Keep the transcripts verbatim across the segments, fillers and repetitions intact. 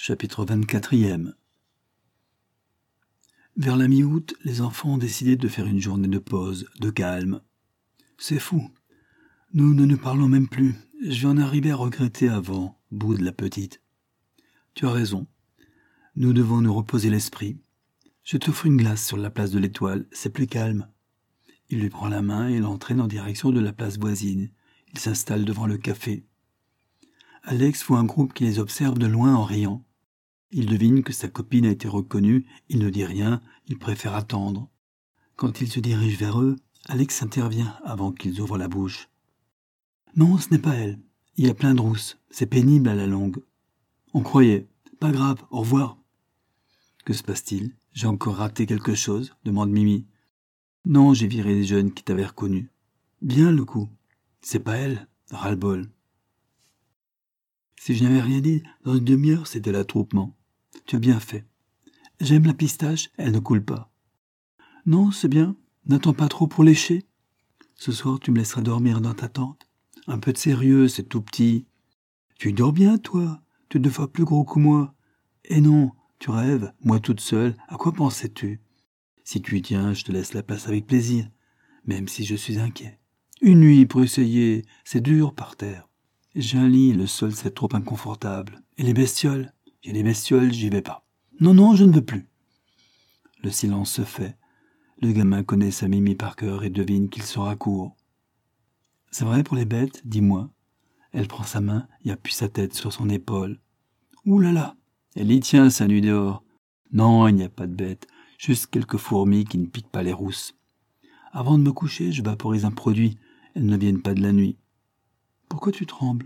Chapitre vingt-quatre. Vers la mi-août, les enfants ont décidé de faire une journée de pause, de calme. C'est fou. Nous ne nous parlons même plus. Je vais en arriver à regretter avant, boude la petite. Tu as raison. Nous devons nous reposer l'esprit. Je t'offre une glace sur la place de l'Étoile, c'est plus calme. Il lui prend la main et l'entraîne en direction de la place voisine. Il s'installe devant le café. Alex voit un groupe qui les observe de loin en riant. Il devine que sa copine a été reconnue, il ne dit rien, il préfère attendre. Quand il se dirige vers eux, Alex intervient avant qu'ils ouvrent la bouche. « Non, ce n'est pas elle. Il y a plein de rousses. C'est pénible à la longue. »« On croyait. Pas grave, au revoir. » « Que se passe-t-il ? J'ai encore raté quelque chose ?» demande Mimi. « Non, j'ai viré les jeunes qui t'avaient reconnu. »« Bien le coup. C'est pas elle. Ras-le-bol. » Si je n'avais rien dit, dans une demi-heure, c'était l'attroupement. Tu as bien fait. J'aime la pistache, elle ne coule pas. Non, c'est bien. N'attends pas trop pour lécher. Ce soir, tu me laisseras dormir dans ta tente. Un peu de sérieux, c'est tout petit. Tu dors bien, toi. Tu es deux fois plus gros que moi. Et non, tu rêves, moi toute seule. À quoi pensais-tu? Si tu y tiens, je te laisse la place avec plaisir, même si je suis inquiet. Une nuit pour essayer, c'est dur par terre. J'ai un lit, le sol c'est trop inconfortable. Et les bestioles? Il y a les bestioles, j'y vais pas. Non, non, je ne veux plus. Le silence se fait. Le gamin connaît sa Mimi par cœur et devine qu'il sera court. C'est vrai pour les bêtes, dis-moi. Elle prend sa main et appuie sa tête sur son épaule. Ouh là là, elle y tient sa nuit dehors. Non, il n'y a pas de bêtes, juste quelques fourmis qui ne piquent pas les rousses. Avant de me coucher, je vaporise un produit. Elles ne viennent pas de la nuit. Pourquoi tu trembles?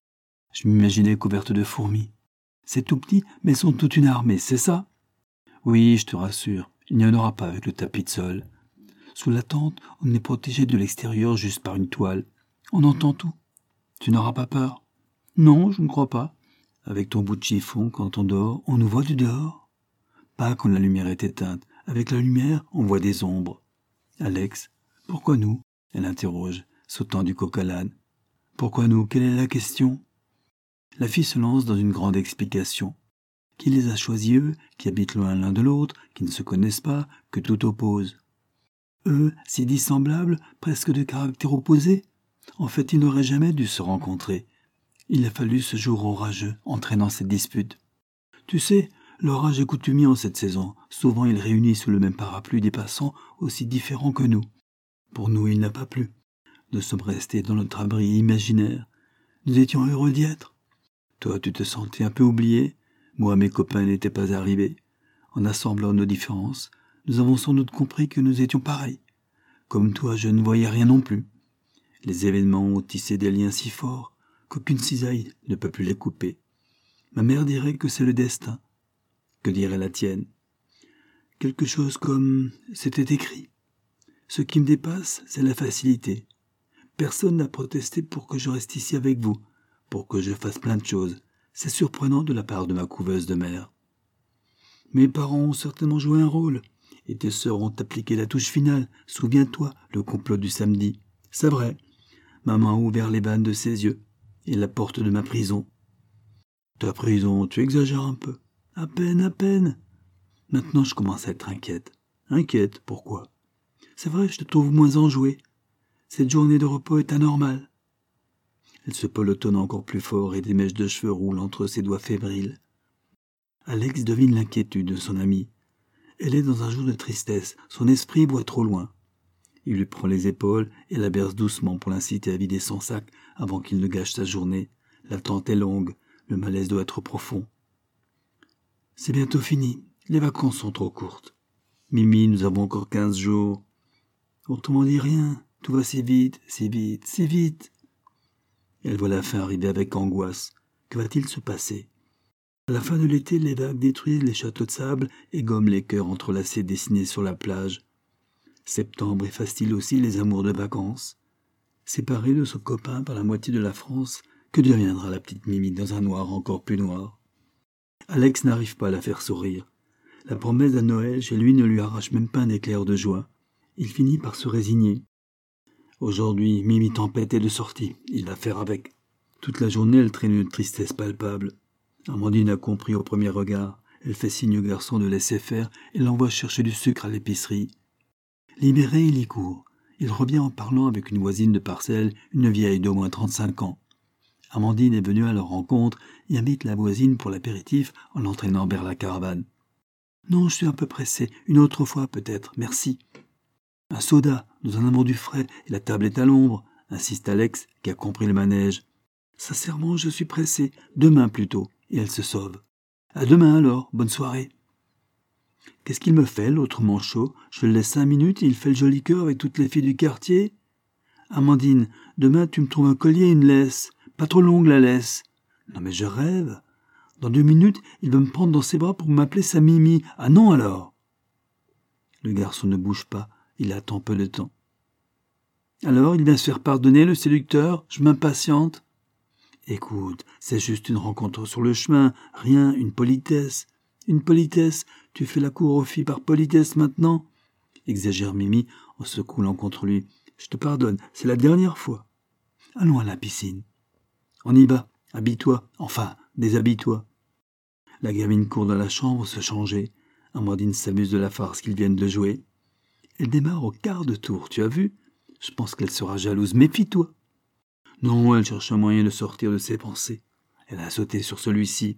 Je m'imaginais couverte de fourmis. C'est tout petit, mais elles sont toute une armée, c'est ça? Oui, je te rassure, il n'y en aura pas avec le tapis de sol. Sous la tente, on est protégé de l'extérieur juste par une toile. On entend tout. Tu n'auras pas peur? Non, je ne crois pas. Avec ton bout de chiffon, quand on dort, on nous voit du dehors? Pas quand la lumière est éteinte. Avec la lumière, on voit des ombres. Alex, pourquoi nous? Elle interroge, sautant du coq à l'âne. Pourquoi nous? Quelle est la question? La fille se lance dans une grande explication. Qui les a choisis eux, qui habitent loin l'un de l'autre, qui ne se connaissent pas, que tout oppose? Eux, si dissemblables, presque de caractères opposés? En fait, ils n'auraient jamais dû se rencontrer. Il a fallu ce jour orageux, entraînant cette dispute. Tu sais, l'orage est coutumier en cette saison. Souvent, il réunit sous le même parapluie des passants aussi différents que nous. Pour nous, il n'a pas plu. Nous sommes restés dans notre abri imaginaire. Nous étions heureux d'y être. Toi, tu te sentais un peu oublié. Moi, mes copains n'étaient pas arrivés. En assemblant nos différences, nous avons sans doute compris que nous étions pareils. Comme toi, je ne voyais rien non plus. Les événements ont tissé des liens si forts qu'aucune cisaille ne peut plus les couper. Ma mère dirait que c'est le destin. Que dirait la tienne? Quelque chose comme « c'était écrit ». Ce qui me dépasse, c'est la facilité. Personne n'a protesté pour que je reste ici avec vous, pour que je fasse plein de choses. C'est surprenant de la part de ma couveuse de mère. Mes parents ont certainement joué un rôle, et tes sœurs ont appliqué la touche finale. Souviens-toi, le complot du samedi. C'est vrai. Maman a ouvert les vannes de ses yeux, et la porte de ma prison. Ta prison, tu exagères un peu. À peine, à peine. Maintenant, je commence à être inquiète. Inquiète, pourquoi? C'est vrai, je te trouve moins enjouée. Cette journée de repos est anormale. Elle se pelotonne encore plus fort et des mèches de cheveux roulent entre ses doigts fébriles. Alex devine l'inquiétude de son amie. Elle est dans un jour de tristesse, son esprit voit trop loin. Il lui prend les épaules et la berce doucement pour l'inciter à vider son sac avant qu'il ne gâche sa journée. L'attente est longue, le malaise doit être profond. C'est bientôt fini, les vacances sont trop courtes. Mimi, nous avons encore quinze jours. Autrement dit rien, tout va si vite, si vite, si vite. Elle voit la fin arriver avec angoisse. Que va-t-il se passer? À la fin de l'été, les vagues détruisent les châteaux de sable et gomment les cœurs entrelacés dessinés sur la plage. Septembre efface-t-il aussi les amours de vacances? Séparée de son copain par la moitié de la France, que deviendra la petite Mimi dans un noir encore plus noir? Alex n'arrive pas à la faire sourire. La promesse d'un Noël chez lui ne lui arrache même pas un éclair de joie. Il finit par se résigner. Aujourd'hui, Mimi Tempête est de sortie. Il va faire avec. Toute la journée, elle traîne une tristesse palpable. Amandine a compris au premier regard. Elle fait signe au garçon de laisser faire et l'envoie chercher du sucre à l'épicerie. Libéré, il y court. Il revient en parlant avec une voisine de parcelle, une vieille d'au moins trente-cinq ans. Amandine est venue à leur rencontre et invite la voisine pour l'apéritif en l'entraînant vers la caravane. « Non, je suis un peu pressé. Une autre fois, peut-être. Merci. »« Un soda. Nous en avons du frais et la table est à l'ombre, » insiste Alex, qui a compris le manège. « Sincèrement, je suis pressé. Demain plutôt. » Et elle se sauve. « À demain alors. Bonne soirée. » Qu'est-ce qu'il me fait, l'autre manchot? Je le laisse cinq minutes et il fait le joli cœur avec toutes les filles du quartier. Amandine, demain tu me trouves un collier et une laisse. Pas trop longue la laisse. Non mais je rêve. Dans deux minutes, il va me prendre dans ses bras pour m'appeler sa Mimi. Ah non alors. Le garçon ne bouge pas. Il attend peu de temps. Alors, il vient se faire pardonner, le séducteur. Je m'impatiente. Écoute, c'est juste une rencontre sur le chemin. Rien, une politesse. Une politesse. Tu fais la cour aux filles par politesse maintenant? Exagère Mimi en se coulant contre lui. Je te pardonne, c'est la dernière fois. Allons à la piscine. On y va, habille-toi, enfin, déshabille-toi. La gamine court dans la chambre se changer. Amandine s'amuse de la farce qu'ils viennent de jouer. Elle démarre au quart de tour, tu as vu? Je pense qu'elle sera jalouse, méfie-toi. Non, elle cherche un moyen de sortir de ses pensées. Elle a sauté sur celui-ci.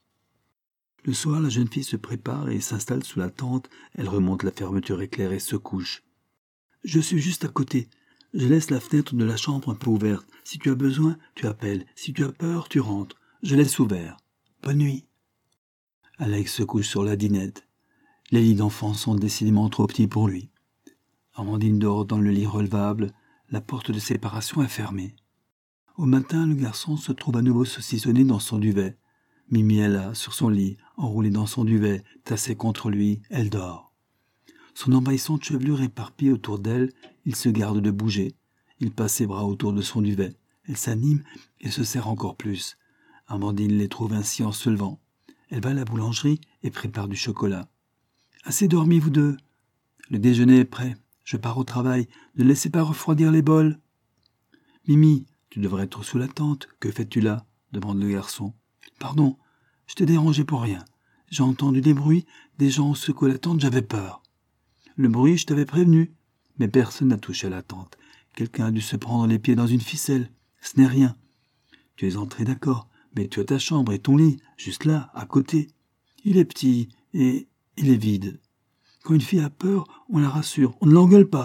Le soir, la jeune fille se prépare et s'installe sous la tente. Elle remonte la fermeture éclair et se couche. Je suis juste à côté. Je laisse la fenêtre de la chambre un peu ouverte. Si tu as besoin, tu appelles. Si tu as peur, tu rentres. Je laisse ouvert. Bonne nuit. Alex se couche sur la dinette. Les lits d'enfants sont décidément trop petits pour lui. Amandine dort dans le lit relevable. La porte de séparation est fermée. Au matin, le garçon se trouve à nouveau saucissonné dans son duvet. Mimi est là, sur son lit, enroulée dans son duvet, tassée contre lui, elle dort. Son envahissante chevelure éparpillée autour d'elle, il se garde de bouger. Il passe ses bras autour de son duvet. Elle s'anime et se serre encore plus. Amandine les trouve ainsi en se levant. Elle va à la boulangerie et prépare du chocolat. « Assez dormi, vous deux? Le déjeuner est prêt. Je pars au travail. Ne laissez pas refroidir les bols. »« Mimi, tu devrais être sous la tente. Que fais-tu là ?» demande le garçon. « Pardon, je t'ai dérangé pour rien. J'ai entendu des bruits, des gens ont secoué la tente, j'avais peur. Le bruit, je t'avais prévenu. Mais personne n'a touché à la tente. Quelqu'un a dû se prendre les pieds dans une ficelle. Ce n'est rien. Tu es entré, d'accord, mais tu as ta chambre et ton lit, juste là, à côté. Il est petit et il est vide. Quand une fille a peur, on la rassure, on ne l'engueule pas. »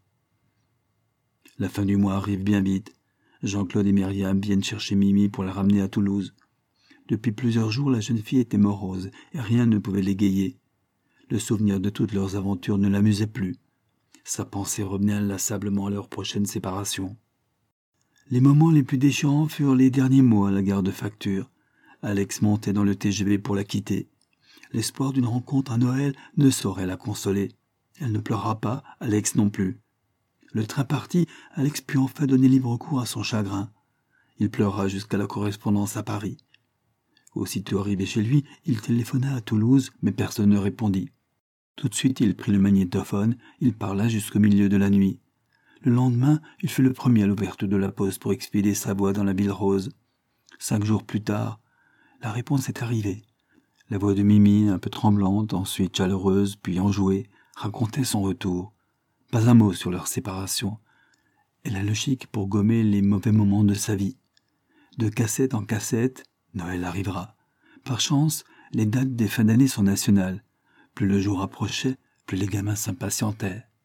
La fin du mois arrive bien vite. Jean-Claude et Myriam viennent chercher Mimi pour la ramener à Toulouse. Depuis plusieurs jours, la jeune fille était morose et rien ne pouvait l'égayer. Le souvenir de toutes leurs aventures ne l'amusait plus. Sa pensée revenait inlassablement à leur prochaine séparation. Les moments les plus déchirants furent les derniers mots à la gare de Facture. Alex montait dans le T G V pour la quitter. L'espoir d'une rencontre à Noël ne saurait la consoler. Elle ne pleura pas, Alex non plus. Le train parti, Alex put enfin donner libre cours à son chagrin. Il pleura jusqu'à la correspondance à Paris. Aussitôt arrivé chez lui, il téléphona à Toulouse, mais personne ne répondit. Tout de suite, il prit le magnétophone, il parla jusqu'au milieu de la nuit. Le lendemain, il fut le premier à l'ouverture de la poste pour expédier sa voix dans la ville rose. Cinq jours plus tard, la réponse est arrivée. La voix de Mimi, un peu tremblante, ensuite chaleureuse, puis enjouée, racontait son retour. Pas un mot sur leur séparation. Elle a le chic pour gommer les mauvais moments de sa vie. De cassette en cassette, Noël arrivera. Par chance, les dates des fins d'année sont nationales. Plus le jour approchait, plus les gamins s'impatientaient.